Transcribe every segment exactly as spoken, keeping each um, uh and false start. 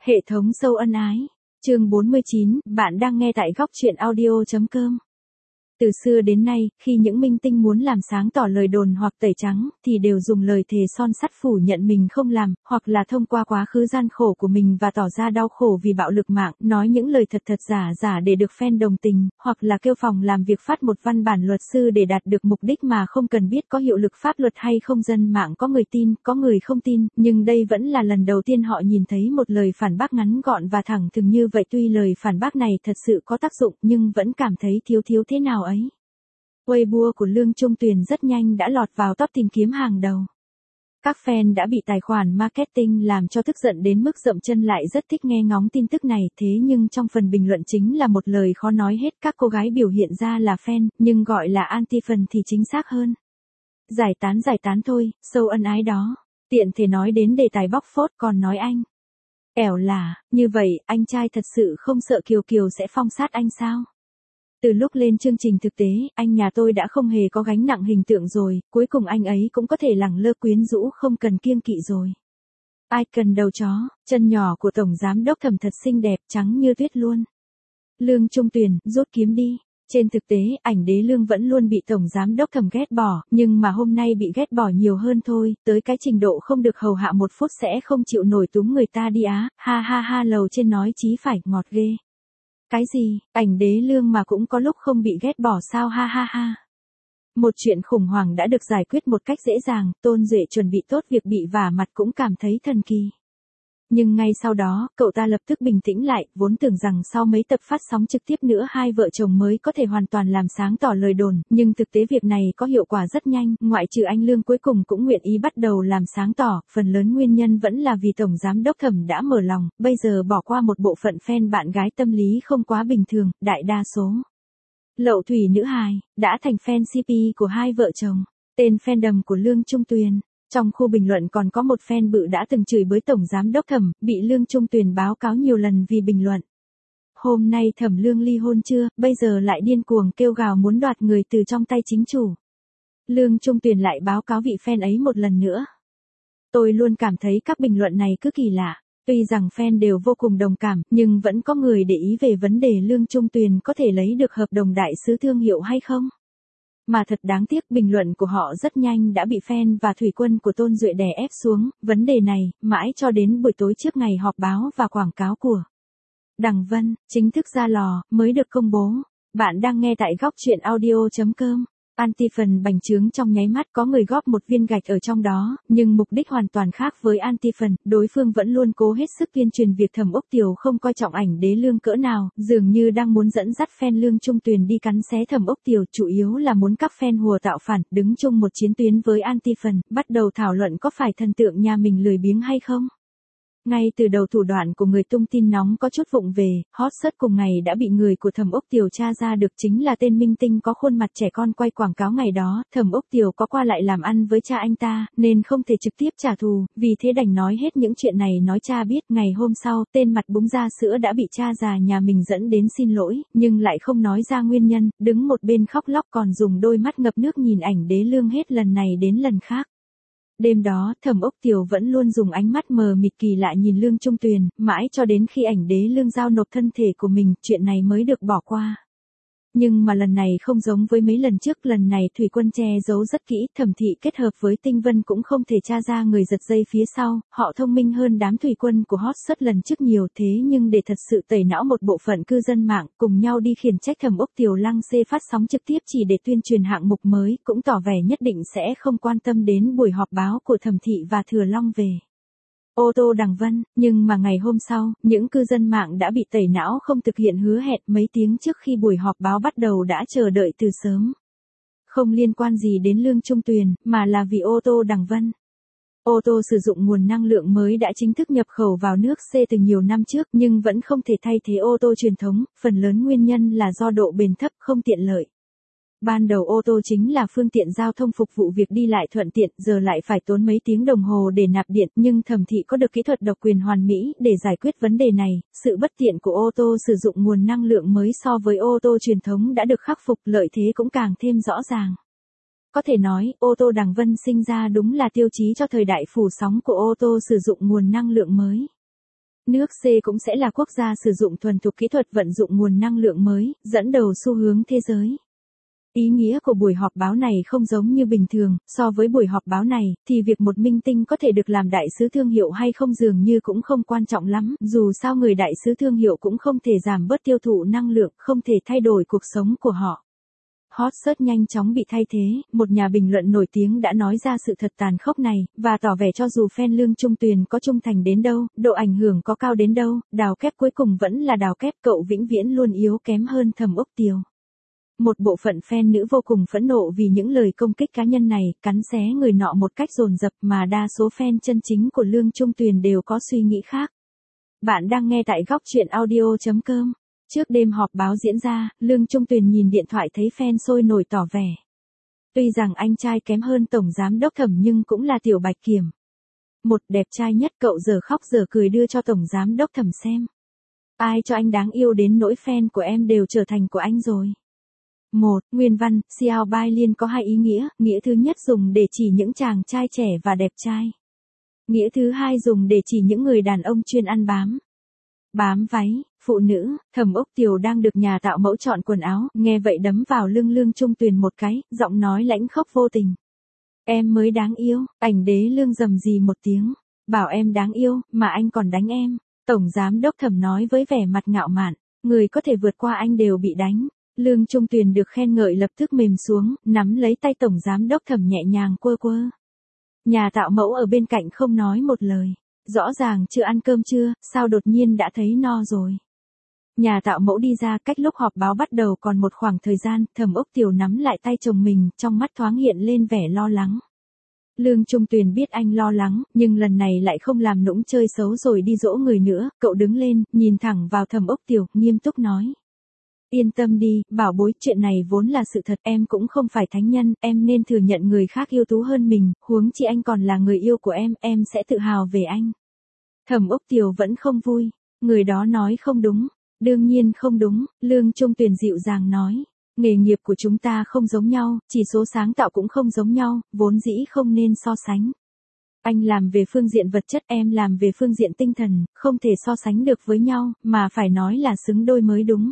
Hệ thống sâu ân ái. Chương bốn mươi chín, bạn đang nghe tại góc truyện audio chấm com. Từ xưa đến nay, khi những minh tinh muốn làm sáng tỏ lời đồn hoặc tẩy trắng, thì đều dùng lời thề son sắt phủ nhận mình không làm, hoặc là thông qua quá khứ gian khổ của mình và tỏ ra đau khổ vì bạo lực mạng, nói những lời thật thật giả giả để được fan đồng tình, hoặc là kêu phòng làm việc phát một văn bản luật sư để đạt được mục đích mà không cần biết có hiệu lực pháp luật hay không. Dân mạng có người tin, có người không tin, nhưng đây vẫn là lần đầu tiên họ nhìn thấy một lời phản bác ngắn gọn và thẳng thừng như vậy. Tuy lời phản bác này thật sự có tác dụng nhưng vẫn cảm thấy thiếu thiếu thế nào ấy. Weibo của Lương Trung Tuyền rất nhanh đã lọt vào top tìm kiếm hàng đầu. Các fan đã bị tài khoản marketing làm cho tức giận đến mức dậm chân lại rất thích nghe ngóng tin tức này. Thế nhưng trong phần bình luận chính là một lời khó nói hết. Các cô gái biểu hiện ra là fan, nhưng gọi là anti-fan thì chính xác hơn. Giải tán giải tán thôi, sâu ân ái đó. Tiện thể nói đến đề tài bóc phốt còn nói anh. Ẻo là, như vậy, anh trai thật sự không sợ Kiều Kiều sẽ phong sát anh sao? Từ lúc lên chương trình thực tế, anh nhà tôi đã không hề có gánh nặng hình tượng rồi, cuối cùng anh ấy cũng có thể lẳng lơ quyến rũ không cần kiêng kỵ rồi. Ai cần đầu chó, chân nhỏ của Tổng Giám Đốc Thẩm thật xinh đẹp, trắng như tuyết luôn. Lương Trung Tuyền, rút kiếm đi. Trên thực tế, ảnh đế Lương vẫn luôn bị Tổng Giám Đốc Thẩm ghét bỏ, nhưng mà hôm nay bị ghét bỏ nhiều hơn thôi, tới cái trình độ không được hầu hạ một phút sẽ không chịu nổi túm người ta đi á, ha ha ha lầu trên nói chí phải, ngọt ghê. Cái gì, ảnh đế Lương mà cũng có lúc không bị ghét bỏ sao, ha ha ha. Một chuyện khủng hoảng đã được giải quyết một cách dễ dàng, Tôn Duệ chuẩn bị tốt việc bị vả mặt cũng cảm thấy thần kỳ. Nhưng ngay sau đó, cậu ta lập tức bình tĩnh lại, vốn tưởng rằng sau mấy tập phát sóng trực tiếp nữa hai vợ chồng mới có thể hoàn toàn làm sáng tỏ lời đồn, nhưng thực tế việc này có hiệu quả rất nhanh, ngoại trừ anh Lương cuối cùng cũng nguyện ý bắt đầu làm sáng tỏ, phần lớn nguyên nhân vẫn là vì Tổng Giám Đốc Thẩm đã mở lòng, bây giờ bỏ qua một bộ phận fan bạn gái tâm lý không quá bình thường, đại đa số. Lậu thủy nữ hài, đã thành fan xê pê của hai vợ chồng, tên fandom của Lương Trung Tuyền. Trong khu bình luận còn có một fan bự đã từng chửi bới Tổng Giám Đốc Thẩm, bị Lương Trung Tuyền báo cáo nhiều lần vì bình luận. Hôm nay Thẩm Lương ly hôn chưa, bây giờ lại điên cuồng kêu gào muốn đoạt người từ trong tay chính chủ. Lương Trung Tuyền lại báo cáo vị fan ấy một lần nữa. Tôi luôn cảm thấy các bình luận này cứ kỳ lạ. Tuy rằng fan đều vô cùng đồng cảm, nhưng vẫn có người để ý về vấn đề Lương Trung Tuyền có thể lấy được hợp đồng đại sứ thương hiệu hay không. Mà thật đáng tiếc, bình luận của họ rất nhanh đã bị fan và thủy quân của Tôn Duệ đè ép xuống, vấn đề này, mãi cho đến buổi tối trước ngày họp báo và quảng cáo của Đằng Vân, chính thức ra lò, mới được công bố. Bạn đang nghe tại góc truyện audio chấm com. Anti-fan bành trướng trong nháy mắt, có người góp một viên gạch ở trong đó, nhưng mục đích hoàn toàn khác với anti-fan, đối phương vẫn luôn cố hết sức tuyên truyền việc Thẩm Ốc Tiều không coi trọng ảnh đế Lương cỡ nào, dường như đang muốn dẫn dắt fan Lương Trung Tuyền đi cắn xé Thẩm Ốc Tiều, chủ yếu là muốn các fan hùa tạo phản, đứng chung một chiến tuyến với anti-fan, bắt đầu thảo luận có phải thần tượng nhà mình lười biếng hay không. Ngay từ đầu thủ đoạn của người tung tin nóng có chút vụng về, hot search cùng ngày đã bị người của Thẩm Ốc Tiều tra ra được chính là tên minh tinh có khuôn mặt trẻ con quay quảng cáo ngày đó. Thẩm Ốc Tiều có qua lại làm ăn với cha anh ta, nên không thể trực tiếp trả thù, vì thế đành nói hết những chuyện này nói cha biết. Ngày hôm sau, tên mặt búng ra sữa đã bị cha già nhà mình dẫn đến xin lỗi, nhưng lại không nói ra nguyên nhân, đứng một bên khóc lóc còn dùng đôi mắt ngập nước nhìn ảnh đế Lương hết lần này đến lần khác. Đêm đó, Thẩm Ốc Tiều vẫn luôn dùng ánh mắt mờ mịt kỳ lạ nhìn Lương Trung Tuyền, mãi cho đến khi ảnh đế Lương giao nộp thân thể của mình, chuyện này mới được bỏ qua. Nhưng mà lần này không giống với mấy lần trước, lần này thủy quân che giấu rất kỹ, Thẩm thị kết hợp với Tinh Vân cũng không thể tra ra người giật dây phía sau, họ thông minh hơn đám thủy quân của hot search lần trước nhiều. Thế nhưng để thật sự tẩy não một bộ phận cư dân mạng, cùng nhau đi khiển trách Thẩm Ốc Tiều lăng xê phát sóng trực tiếp chỉ để tuyên truyền hạng mục mới, cũng tỏ vẻ nhất định sẽ không quan tâm đến buổi họp báo của Thẩm thị và Thừa Long về ô tô Đằng Vân, nhưng mà ngày hôm sau, những cư dân mạng đã bị tẩy não không thực hiện hứa hẹn mấy tiếng trước khi buổi họp báo bắt đầu đã chờ đợi từ sớm. Không liên quan gì đến Lương Trung Tuyền, mà là vì ô tô Đằng Vân. Ô tô sử dụng nguồn năng lượng mới đã chính thức nhập khẩu vào nước C từ nhiều năm trước, nhưng vẫn không thể thay thế ô tô truyền thống, phần lớn nguyên nhân là do độ bền thấp, không tiện lợi. Ban đầu ô tô chính là phương tiện giao thông phục vụ việc đi lại thuận tiện, giờ lại phải tốn mấy tiếng đồng hồ để nạp điện, nhưng Thẩm thị có được kỹ thuật độc quyền hoàn mỹ để giải quyết vấn đề này. Sự bất tiện của ô tô sử dụng nguồn năng lượng mới so với ô tô truyền thống đã được khắc phục, lợi thế cũng càng thêm rõ ràng. Có thể nói, ô tô Đằng Vân sinh ra đúng là tiêu chí cho thời đại phủ sóng của ô tô sử dụng nguồn năng lượng mới. Nước C cũng sẽ là quốc gia sử dụng thuần thục kỹ thuật vận dụng nguồn năng lượng mới, dẫn đầu xu hướng thế giới. Ý nghĩa của buổi họp báo này không giống như bình thường, so với buổi họp báo này, thì việc một minh tinh có thể được làm đại sứ thương hiệu hay không dường như cũng không quan trọng lắm, dù sao người đại sứ thương hiệu cũng không thể giảm bớt tiêu thụ năng lượng, không thể thay đổi cuộc sống của họ. Hot search nhanh chóng bị thay thế, một nhà bình luận nổi tiếng đã nói ra sự thật tàn khốc này, và tỏ vẻ cho dù fan Lương Trung Tuyền có trung thành đến đâu, độ ảnh hưởng có cao đến đâu, đào kép cuối cùng vẫn là đào kép, cậu vĩnh viễn luôn yếu kém hơn Thẩm Úc Tiều. Một bộ phận fan nữ vô cùng phẫn nộ vì những lời công kích cá nhân này, cắn xé người nọ một cách dồn dập mà đa số fan chân chính của Lương Trung Tuyền đều có suy nghĩ khác. Bạn đang nghe tại góc truyện audio chấm com. Trước đêm họp báo diễn ra, Lương Trung Tuyền nhìn điện thoại thấy fan sôi nổi tỏ vẻ. Tuy rằng anh trai kém hơn Tổng Giám Đốc Thẩm nhưng cũng là Tiểu Bạch Kiểm. Một đẹp trai nhất, cậu giờ khóc giờ cười đưa cho Tổng Giám Đốc Thẩm xem. Ai cho anh đáng yêu đến nỗi fan của em đều trở thành của anh rồi. Một, nguyên văn, Xiao Bai Liên có hai ý nghĩa, nghĩa thứ nhất dùng để chỉ những chàng trai trẻ và đẹp trai. Nghĩa thứ hai dùng để chỉ những người đàn ông chuyên ăn bám. Bám váy, phụ nữ, Thẩm Úc Tiều đang được nhà tạo mẫu chọn quần áo, nghe vậy đấm vào lưng Lương Trung Tuyền một cái, giọng nói lãnh khốc vô tình. Em mới đáng yêu, ảnh đế Lương rầm rì một tiếng, bảo em đáng yêu, mà anh còn đánh em. Tổng Giám Đốc Thẩm nói với vẻ mặt ngạo mạn, người có thể vượt qua anh đều bị đánh. Lương Trung Tuyền được khen ngợi lập tức mềm xuống, nắm lấy tay Tổng Giám Đốc Thẩm nhẹ nhàng quơ quơ. Nhà tạo mẫu ở bên cạnh không nói một lời. Rõ ràng chưa ăn cơm trưa, sao đột nhiên đã thấy no rồi. Nhà tạo mẫu đi ra, cách lúc họp báo bắt đầu còn một khoảng thời gian, Thẩm Úc Tiều nắm lại tay chồng mình, trong mắt thoáng hiện lên vẻ lo lắng. Lương Trung Tuyền biết anh lo lắng, nhưng lần này lại không làm nũng chơi xấu rồi đi dỗ người nữa, cậu đứng lên, nhìn thẳng vào Thẩm Úc Tiều, nghiêm túc nói. Yên tâm đi, bảo bối, chuyện này vốn là sự thật, em cũng không phải thánh nhân, em nên thừa nhận người khác ưu tú hơn mình, huống chi anh còn là người yêu của em, em sẽ tự hào về anh. Thẩm Úc Tiều vẫn không vui, người đó nói không đúng, đương nhiên không đúng, Lương Trung Tuyền dịu dàng nói, nghề nghiệp của chúng ta không giống nhau, chỉ số sáng tạo cũng không giống nhau, vốn dĩ không nên so sánh. Anh làm về phương diện vật chất, em làm về phương diện tinh thần, không thể so sánh được với nhau, mà phải nói là xứng đôi mới đúng.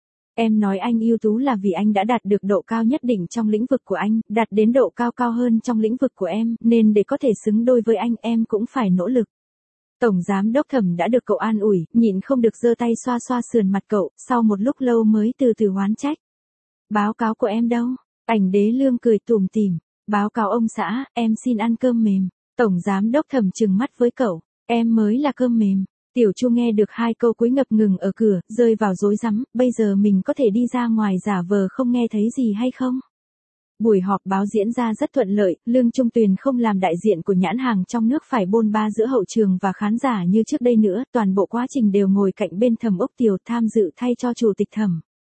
Em nói anh ưu tú là vì anh đã đạt được độ cao nhất định trong lĩnh vực của anh, đạt đến độ cao cao hơn trong lĩnh vực của em, nên để có thể xứng đôi với anh em cũng phải nỗ lực. Tổng Giám Đốc Thẩm đã được cậu an ủi, nhịn không được giơ tay xoa xoa sườn mặt cậu, sau một lúc lâu mới từ từ oán trách. Báo cáo của em đâu? Ảnh đế Lương cười tủm tỉm, báo cáo ông xã, em xin ăn cơm mềm. Tổng Giám Đốc Thẩm trừng mắt với cậu, em mới là cơm mềm. Tiểu Chu nghe được hai câu cuối ngập ngừng ở cửa, rơi vào rối rắm, bây giờ mình có thể đi ra ngoài giả vờ không nghe thấy gì hay không? Buổi họp báo diễn ra rất thuận lợi, Lương Trung Tuyền không làm đại diện của nhãn hàng trong nước phải bôn ba giữa hậu trường và khán giả như trước đây nữa, toàn bộ quá trình đều ngồi cạnh bên Thẩm Úc Tiều tham dự thay cho chủ tịch Thẩm.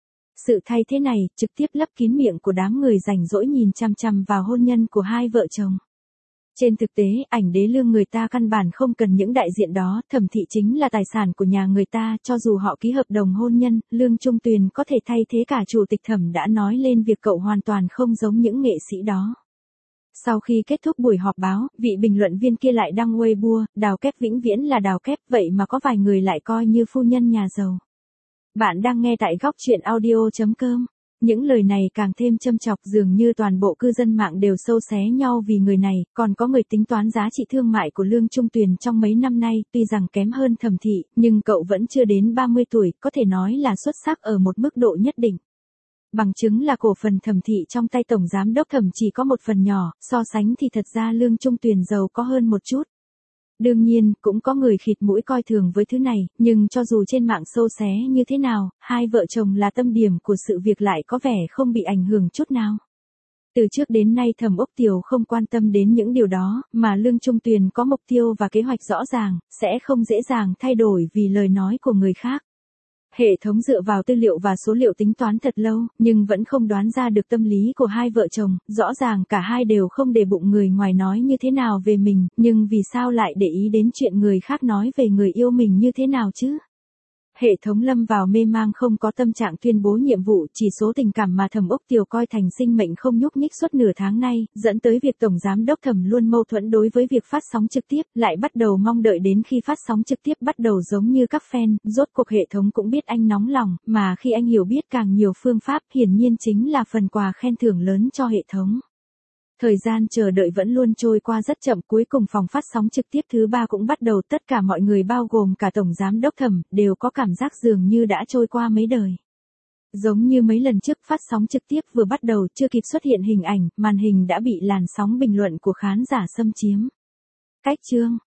Sự thay thế này trực tiếp lấp kín miệng của đám người rảnh rỗi nhìn chằm chằm vào hôn nhân của hai vợ chồng. Trên thực tế, ảnh đế Lương người ta căn bản không cần những đại diện đó, Thẩm thị chính là tài sản của nhà người ta, cho dù họ ký hợp đồng hôn nhân, Lương Trung Tuyền có thể thay thế cả chủ tịch Thẩm đã nói lên việc cậu hoàn toàn không giống những nghệ sĩ đó. Sau khi kết thúc buổi họp báo, vị bình luận viên kia lại đăng Weibo, đào kép vĩnh viễn là đào kép, vậy mà có vài người lại coi như phu nhân nhà giàu. Bạn đang nghe tại góc truyện audio chấm com. Những lời này càng thêm châm chọc, dường như toàn bộ cư dân mạng đều sâu xé nhau vì người này, còn có người tính toán giá trị thương mại của Lương Trung Tuyền trong mấy năm nay, tuy rằng kém hơn Thẩm thị, nhưng cậu vẫn chưa đến ba mươi tuổi, có thể nói là xuất sắc ở một mức độ nhất định. Bằng chứng là cổ phần Thẩm thị trong tay Tổng Giám Đốc Thẩm chỉ có một phần nhỏ, so sánh thì thật ra Lương Trung Tuyền giàu có hơn một chút. Đương nhiên, cũng có người khịt mũi coi thường với thứ này, nhưng cho dù trên mạng xâu xé như thế nào, hai vợ chồng là tâm điểm của sự việc lại có vẻ không bị ảnh hưởng chút nào. Từ trước đến nay Thẩm Úc Tiều không quan tâm đến những điều đó, mà Lương Trung Tuyền có mục tiêu và kế hoạch rõ ràng, sẽ không dễ dàng thay đổi vì lời nói của người khác. Hệ thống dựa vào tư liệu và số liệu tính toán thật lâu, nhưng vẫn không đoán ra được tâm lý của hai vợ chồng, rõ ràng cả hai đều không để bụng người ngoài nói như thế nào về mình, nhưng vì sao lại để ý đến chuyện người khác nói về người yêu mình như thế nào chứ? Hệ thống lâm vào mê mang không có tâm trạng tuyên bố nhiệm vụ, chỉ số tình cảm mà Thẩm Úc Tiều coi thành sinh mệnh không nhúc nhích suốt nửa tháng nay, dẫn tới việc Tổng Giám đốc Thẩm luôn mâu thuẫn đối với việc phát sóng trực tiếp, lại bắt đầu mong đợi đến khi phát sóng trực tiếp bắt đầu giống như các fan, rốt cuộc hệ thống cũng biết anh nóng lòng, mà khi anh hiểu biết càng nhiều phương pháp, hiển nhiên chính là phần quà khen thưởng lớn cho hệ thống. Thời gian chờ đợi vẫn luôn trôi qua rất chậm, cuối cùng phòng phát sóng trực tiếp thứ ba cũng bắt đầu, tất cả mọi người bao gồm cả Tổng Giám đốc Thẩm, đều có cảm giác dường như đã trôi qua mấy đời. Giống như mấy lần trước phát sóng trực tiếp vừa bắt đầu chưa kịp xuất hiện hình ảnh, màn hình đã bị làn sóng bình luận của khán giả xâm chiếm. Cách chương